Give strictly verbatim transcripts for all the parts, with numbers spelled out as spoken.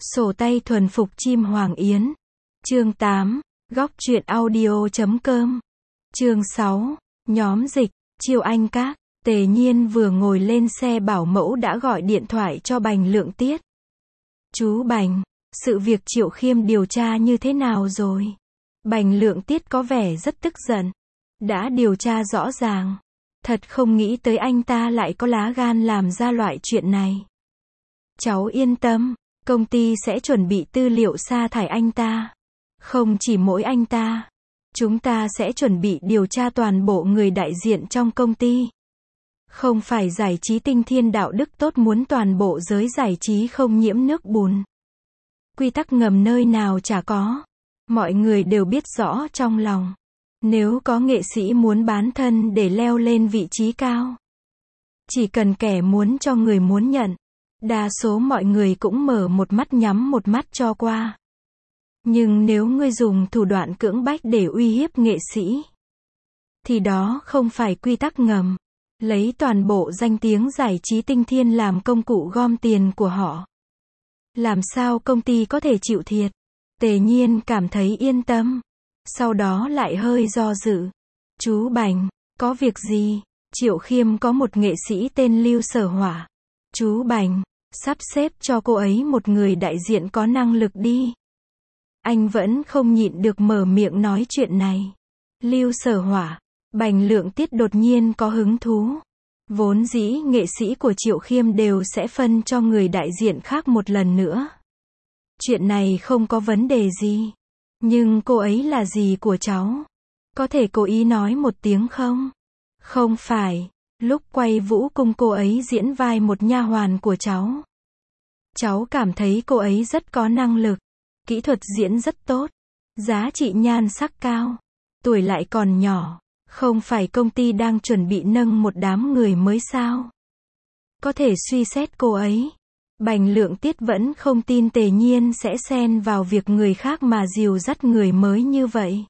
Sổ tay thuần phục chim Hoàng Yến. Chương tám, góc truyện audio chấm com. Chương sáu, nhóm dịch, Chiêu Anh Các. Tề Nhiên vừa ngồi lên xe bảo mẫu đã gọi điện thoại cho Bành Lượng Tiết. Chú Bành, sự việc Triệu Khiêm điều tra như thế nào rồi? Bành Lượng Tiết có vẻ rất tức giận. Đã điều tra rõ ràng. Thật không nghĩ tới anh ta lại có lá gan làm ra loại chuyện này. Cháu yên tâm, công ty sẽ chuẩn bị tư liệu sa thải anh ta. Không chỉ mỗi anh ta. Chúng ta sẽ chuẩn bị điều tra toàn bộ người đại diện trong công ty. Không phải giải trí tinh thiên đạo đức tốt muốn toàn bộ giới giải trí không nhiễm nước bùn. Quy tắc ngầm nơi nào chả có. Mọi người đều biết rõ trong lòng. Nếu có nghệ sĩ muốn bán thân để leo lên vị trí cao, chỉ cần kẻ muốn cho người muốn nhận, đa số mọi người cũng mở một mắt nhắm một mắt cho qua. Nhưng nếu ngươi dùng thủ đoạn cưỡng bách để uy hiếp nghệ sĩ, thì đó không phải quy tắc ngầm. Lấy toàn bộ danh tiếng giải trí tinh thiên làm công cụ gom tiền của họ. Làm sao công ty có thể chịu thiệt? Tề Nhiên cảm thấy yên tâm. Sau đó lại hơi do dự. Chú Bành, có việc gì? Triệu Khiêm có một nghệ sĩ tên Lưu Sở Hỏa. Chú Bành, sắp xếp cho cô ấy một người đại diện có năng lực đi. Anh vẫn không nhịn được mở miệng nói chuyện này. Lưu Sở Hỏa. Bành Lượng Tiết đột nhiên có hứng thú. Vốn dĩ nghệ sĩ của Triệu Khiêm đều sẽ phân cho người đại diện khác một lần nữa. Chuyện này không có vấn đề gì. Nhưng cô ấy là gì của cháu? Có thể cố ý nói một tiếng không? Không phải. Lúc quay Vũ Cung cô ấy diễn vai một nha hoàn của cháu. Cháu cảm thấy cô ấy rất có năng lực. Kỹ thuật diễn rất tốt. Giá trị nhan sắc cao. Tuổi lại còn nhỏ. Không phải công ty đang chuẩn bị nâng một đám người mới sao? Có thể suy xét cô ấy. Bành Lượng Tiết vẫn không tin Tề Nhiên sẽ xen vào việc người khác mà dìu dắt người mới như vậy.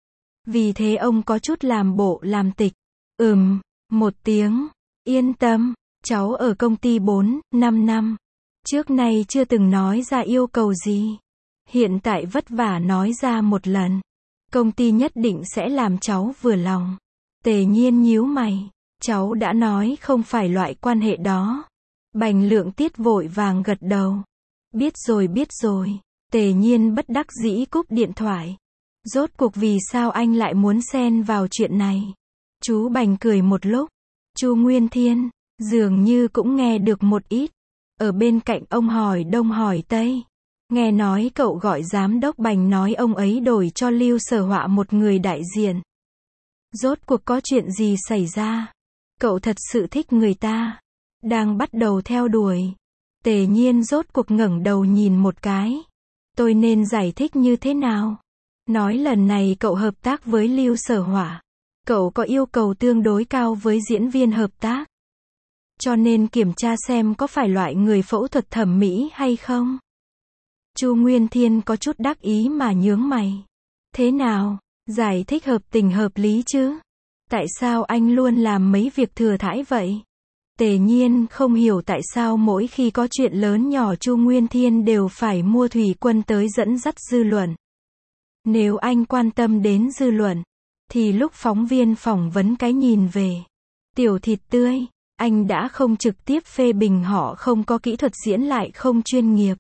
Vì thế ông có chút làm bộ làm tịch. Ừm, một tiếng. Yên tâm, cháu ở công ty bốn, năm năm. Trước nay chưa từng nói ra yêu cầu gì. Hiện tại vất vả nói ra một lần. Công ty nhất định sẽ làm cháu vừa lòng. Tề Nhiên nhíu mày. Cháu đã nói không phải loại quan hệ đó. Bành Lượng Tiết vội vàng gật đầu. Biết rồi biết rồi. Tề Nhiên bất đắc dĩ cúp điện thoại. Rốt cuộc vì sao anh lại muốn xen vào chuyện này? Chú Bành cười một lúc. Chu Nguyên Thiên, dường như cũng nghe được một ít. Ở bên cạnh ông hỏi đông hỏi tây. Nghe nói cậu gọi giám đốc Bành nói ông ấy đổi cho Lưu Sở Hỏa một người đại diện. Rốt cuộc có chuyện gì xảy ra? Cậu thật sự thích người ta. Đang bắt đầu theo đuổi. Tề Nhiên rốt cuộc ngẩng đầu nhìn một cái. Tôi nên giải thích như thế nào? Nói lần này cậu hợp tác với Lưu Sở Hỏa. Cậu có yêu cầu tương đối cao với diễn viên hợp tác. Cho nên kiểm tra xem có phải loại người phẫu thuật thẩm mỹ hay không? Chu Nguyên Thiên có chút đắc ý mà nhướng mày. Thế nào? Giải thích hợp tình hợp lý chứ? Tại sao anh luôn làm mấy việc thừa thãi vậy? Tề Nhiên không hiểu tại sao mỗi khi có chuyện lớn nhỏ Chu Nguyên Thiên đều phải mua thủy quân tới dẫn dắt dư luận. Nếu anh quan tâm đến dư luận, thì lúc phóng viên phỏng vấn cái nhìn về tiểu thịt tươi, anh đã không trực tiếp phê bình họ không có kỹ thuật diễn lại không chuyên nghiệp.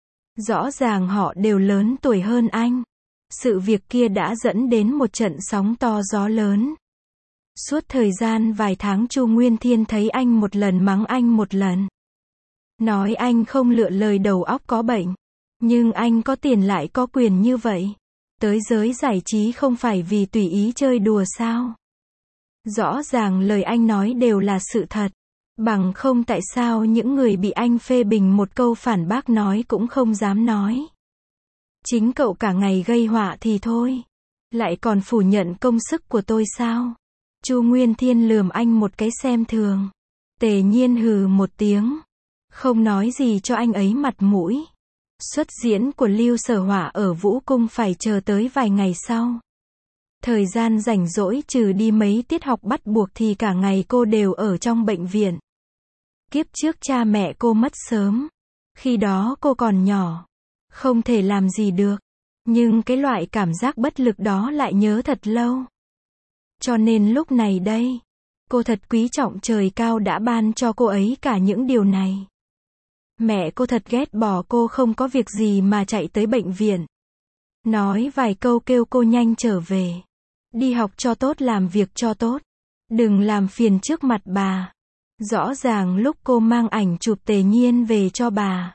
Rõ ràng họ đều lớn tuổi hơn anh. Sự việc kia đã dẫn đến một trận sóng to gió lớn. Suốt thời gian vài tháng Chu Nguyên Thiên thấy anh một lần mắng anh một lần. Nói anh không lựa lời đầu óc có bệnh. Nhưng anh có tiền lại có quyền như vậy. Tới giới giải trí không phải vì tùy ý chơi đùa sao? Rõ ràng lời anh nói đều là sự thật. Bằng không tại sao những người bị anh phê bình một câu phản bác nói cũng không dám nói. Chính cậu cả ngày gây họa thì thôi. Lại còn phủ nhận công sức của tôi sao? Chu Nguyên Thiên lườm anh một cái xem thường. Tề Nhiên hừ một tiếng. Không nói gì cho anh ấy mặt mũi. Xuất diễn của Lưu Sở Hỏa ở Vũ Cung phải chờ tới vài ngày sau. Thời gian rảnh rỗi trừ đi mấy tiết học bắt buộc thì cả ngày cô đều ở trong bệnh viện. Kiếp trước cha mẹ cô mất sớm. Khi đó cô còn nhỏ. Không thể làm gì được. Nhưng cái loại cảm giác bất lực đó lại nhớ thật lâu. Cho nên lúc này đây, cô thật quý trọng trời cao đã ban cho cô ấy cả những điều này. Mẹ cô thật ghét bỏ cô không có việc gì mà chạy tới bệnh viện. Nói vài câu kêu cô nhanh trở về. Đi học cho tốt, làm việc cho tốt. Đừng làm phiền trước mặt bà. Rõ ràng lúc cô mang ảnh chụp Tề Nhiên về cho bà,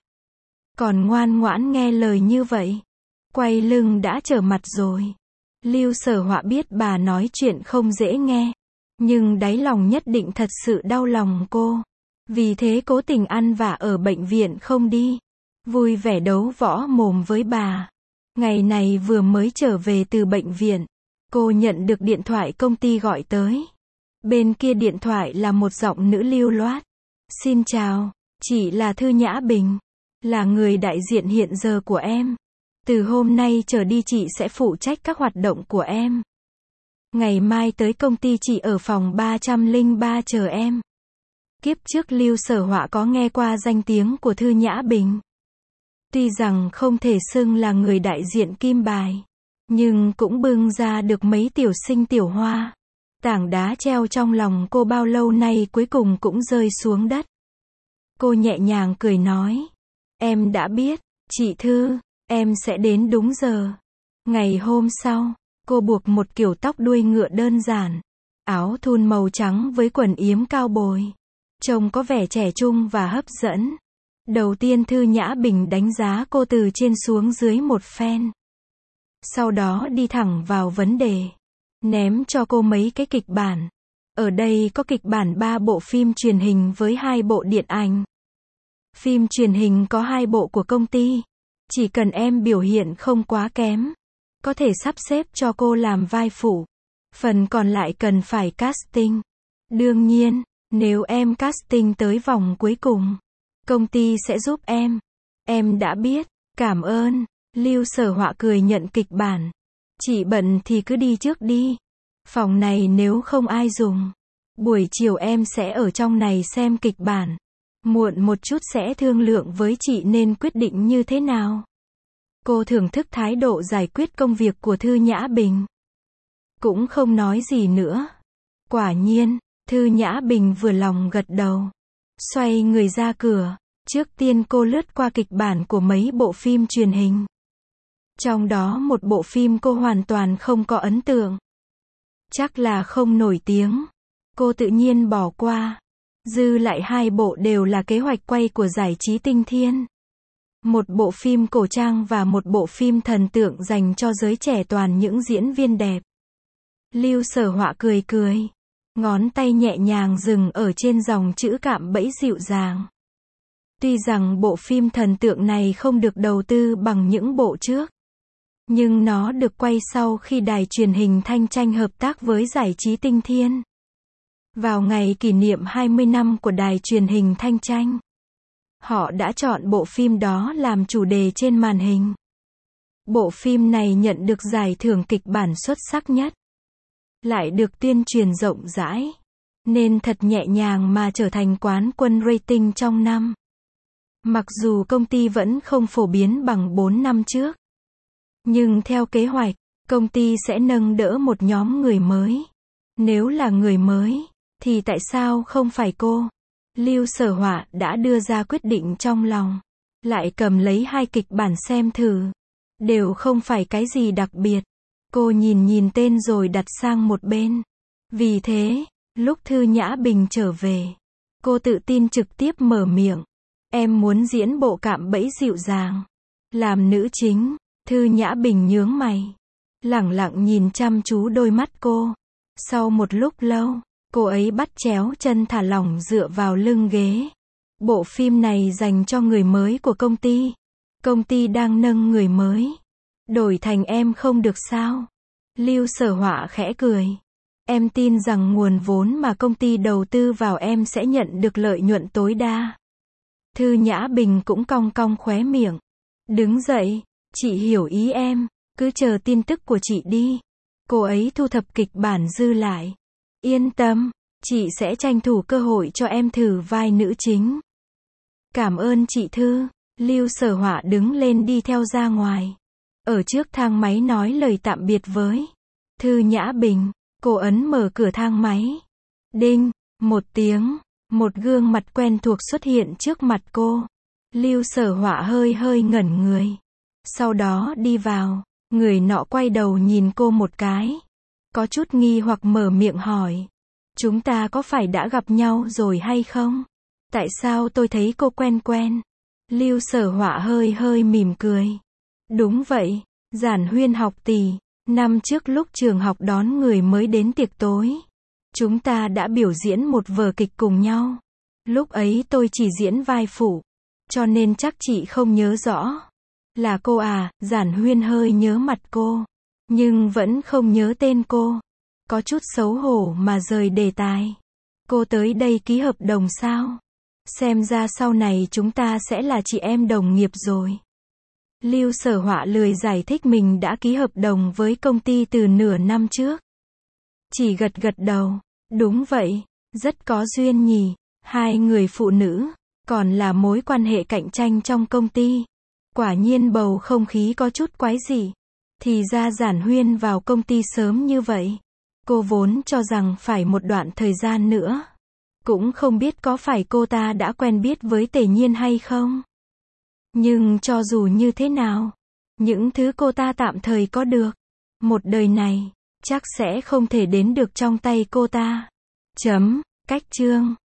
còn ngoan ngoãn nghe lời như vậy. Quay lưng đã trở mặt rồi. Lưu Sở Họa biết bà nói chuyện không dễ nghe. Nhưng đáy lòng nhất định thật sự đau lòng cô. Vì thế cố tình ăn vạ ở bệnh viện không đi. Vui vẻ đấu võ mồm với bà. Ngày này vừa mới trở về từ bệnh viện, cô nhận được điện thoại công ty gọi tới. Bên kia điện thoại là một giọng nữ lưu loát. Xin chào, chị là Thư Nhã Bình. Là người đại diện hiện giờ của em. Từ hôm nay trở đi chị sẽ phụ trách các hoạt động của em. Ngày mai tới công ty chị ở phòng ba trăm lẻ ba chờ em. Kiếp trước Lưu Sở Họa có nghe qua danh tiếng của Thư Nhã Bình. Tuy rằng không thể xưng là người đại diện kim bài, nhưng cũng bưng ra được mấy tiểu sinh tiểu hoa. Tảng đá treo trong lòng cô bao lâu nay cuối cùng cũng rơi xuống đất. Cô nhẹ nhàng cười nói. Em đã biết, chị Thư, em sẽ đến đúng giờ. Ngày hôm sau, cô buộc một kiểu tóc đuôi ngựa đơn giản. Áo thun màu trắng với quần yếm cao bồi. Trông có vẻ trẻ trung và hấp dẫn. Đầu tiên Thư Nhã Bình đánh giá cô từ trên xuống dưới một phen. Sau đó đi thẳng vào vấn đề. Ném cho cô mấy cái kịch bản. Ở đây có kịch bản ba bộ phim truyền hình với hai bộ điện ảnh. Phim truyền hình có hai bộ của công ty. Chỉ cần em biểu hiện không quá kém, có thể sắp xếp cho cô làm vai phụ. Phần còn lại cần phải casting. Đương nhiên, nếu em casting tới vòng cuối cùng, công ty sẽ giúp em. Em đã biết, cảm ơn. Lưu Sở Họa cười nhận kịch bản. Chị bận thì cứ đi trước đi. Phòng này nếu không ai dùng, buổi chiều em sẽ ở trong này xem kịch bản. Muộn một chút sẽ thương lượng với chị nên quyết định như thế nào. Cô thưởng thức thái độ giải quyết công việc của Thư Nhã Bình. Cũng không nói gì nữa. Quả nhiên, Thư Nhã Bình vừa lòng gật đầu. Xoay người ra cửa. Trước tiên cô lướt qua kịch bản của mấy bộ phim truyền hình. Trong đó một bộ phim cô hoàn toàn không có ấn tượng. Chắc là không nổi tiếng. Cô tự nhiên bỏ qua. Dư lại hai bộ đều là kế hoạch quay của giải trí Tinh Thiên. Một bộ phim cổ trang và một bộ phim thần tượng dành cho giới trẻ toàn những diễn viên đẹp. Lưu Sở Họa cười cười. Ngón tay nhẹ nhàng dừng ở trên dòng chữ cạm bẫy dịu dàng. Tuy rằng bộ phim thần tượng này không được đầu tư bằng những bộ trước, nhưng nó được quay sau khi đài truyền hình Thanh Tranh hợp tác với giải trí Tinh Thiên. Vào ngày kỷ niệm hai mươi năm của đài truyền hình Thanh Tranh, họ đã chọn bộ phim đó làm chủ đề trên màn hình. Bộ phim này nhận được giải thưởng kịch bản xuất sắc nhất, lại được tuyên truyền rộng rãi, nên thật nhẹ nhàng mà trở thành quán quân rating trong năm. Mặc dù công ty vẫn không phổ biến bằng bốn năm trước, nhưng theo kế hoạch, công ty sẽ nâng đỡ một nhóm người mới. Nếu là người mới, thì tại sao không phải cô? Lưu Sở Họa đã đưa ra quyết định trong lòng. Lại cầm lấy hai kịch bản xem thử. Đều không phải cái gì đặc biệt. Cô nhìn nhìn tên rồi đặt sang một bên. Vì thế, lúc Thư Nhã Bình trở về, cô tự tin trực tiếp mở miệng. Em muốn diễn bộ cạm bẫy dịu dàng. Làm nữ chính. Thư Nhã Bình nhướng mày. Lẳng lặng nhìn chăm chú đôi mắt cô. Sau một lúc lâu, cô ấy bắt chéo chân thả lỏng dựa vào lưng ghế. Bộ phim này dành cho người mới của công ty. Công ty đang nâng người mới. Đổi thành em không được sao? Lưu Sở Họa khẽ cười. Em tin rằng nguồn vốn mà công ty đầu tư vào em sẽ nhận được lợi nhuận tối đa. Thư Nhã Bình cũng cong cong khóe miệng. Đứng dậy, chị hiểu ý em, cứ chờ tin tức của chị đi. Cô ấy thu thập kịch bản dư lại. Yên tâm, chị sẽ tranh thủ cơ hội cho em thử vai nữ chính. Cảm ơn chị Thư. Lưu Sở Họa đứng lên đi theo ra ngoài. Ở trước thang máy nói lời tạm biệt với Thư Nhã Bình, cô ấn mở cửa thang máy. Đinh, một tiếng, một gương mặt quen thuộc xuất hiện trước mặt cô. Lưu Sở Họa hơi hơi ngẩn người. Sau đó đi vào, người nọ quay đầu nhìn cô một cái. Có chút nghi hoặc mở miệng hỏi. Chúng ta có phải đã gặp nhau rồi hay không? Tại sao tôi thấy cô quen quen? Lưu Sở Họa hơi hơi mỉm cười. Đúng vậy, Giản Huyên học tỷ. Năm trước lúc trường học đón người mới đến tiệc tối, chúng ta đã biểu diễn một vở kịch cùng nhau. Lúc ấy tôi chỉ diễn vai phụ, cho nên chắc chị không nhớ rõ. Là cô à? Giản Huyên hơi nhớ mặt cô, nhưng vẫn không nhớ tên cô. Có chút xấu hổ mà rời đề tài. Cô tới đây ký hợp đồng sao? Xem ra sau này chúng ta sẽ là chị em đồng nghiệp rồi. Lưu Sở Họa lười giải thích mình đã ký hợp đồng với công ty từ nửa năm trước. Chỉ gật gật đầu. Đúng vậy, rất có duyên nhỉ. Hai người phụ nữ, còn là mối quan hệ cạnh tranh trong công ty. Quả nhiên bầu không khí có chút quái dị. Thì ra Giản Huyên vào công ty sớm như vậy. Cô vốn cho rằng phải một đoạn thời gian nữa. Cũng không biết có phải cô ta đã quen biết với Tề Nhiên hay không. Nhưng cho dù như thế nào, những thứ cô ta tạm thời có được, một đời này, chắc sẽ không thể đến được trong tay cô ta. Chấm, cách chương.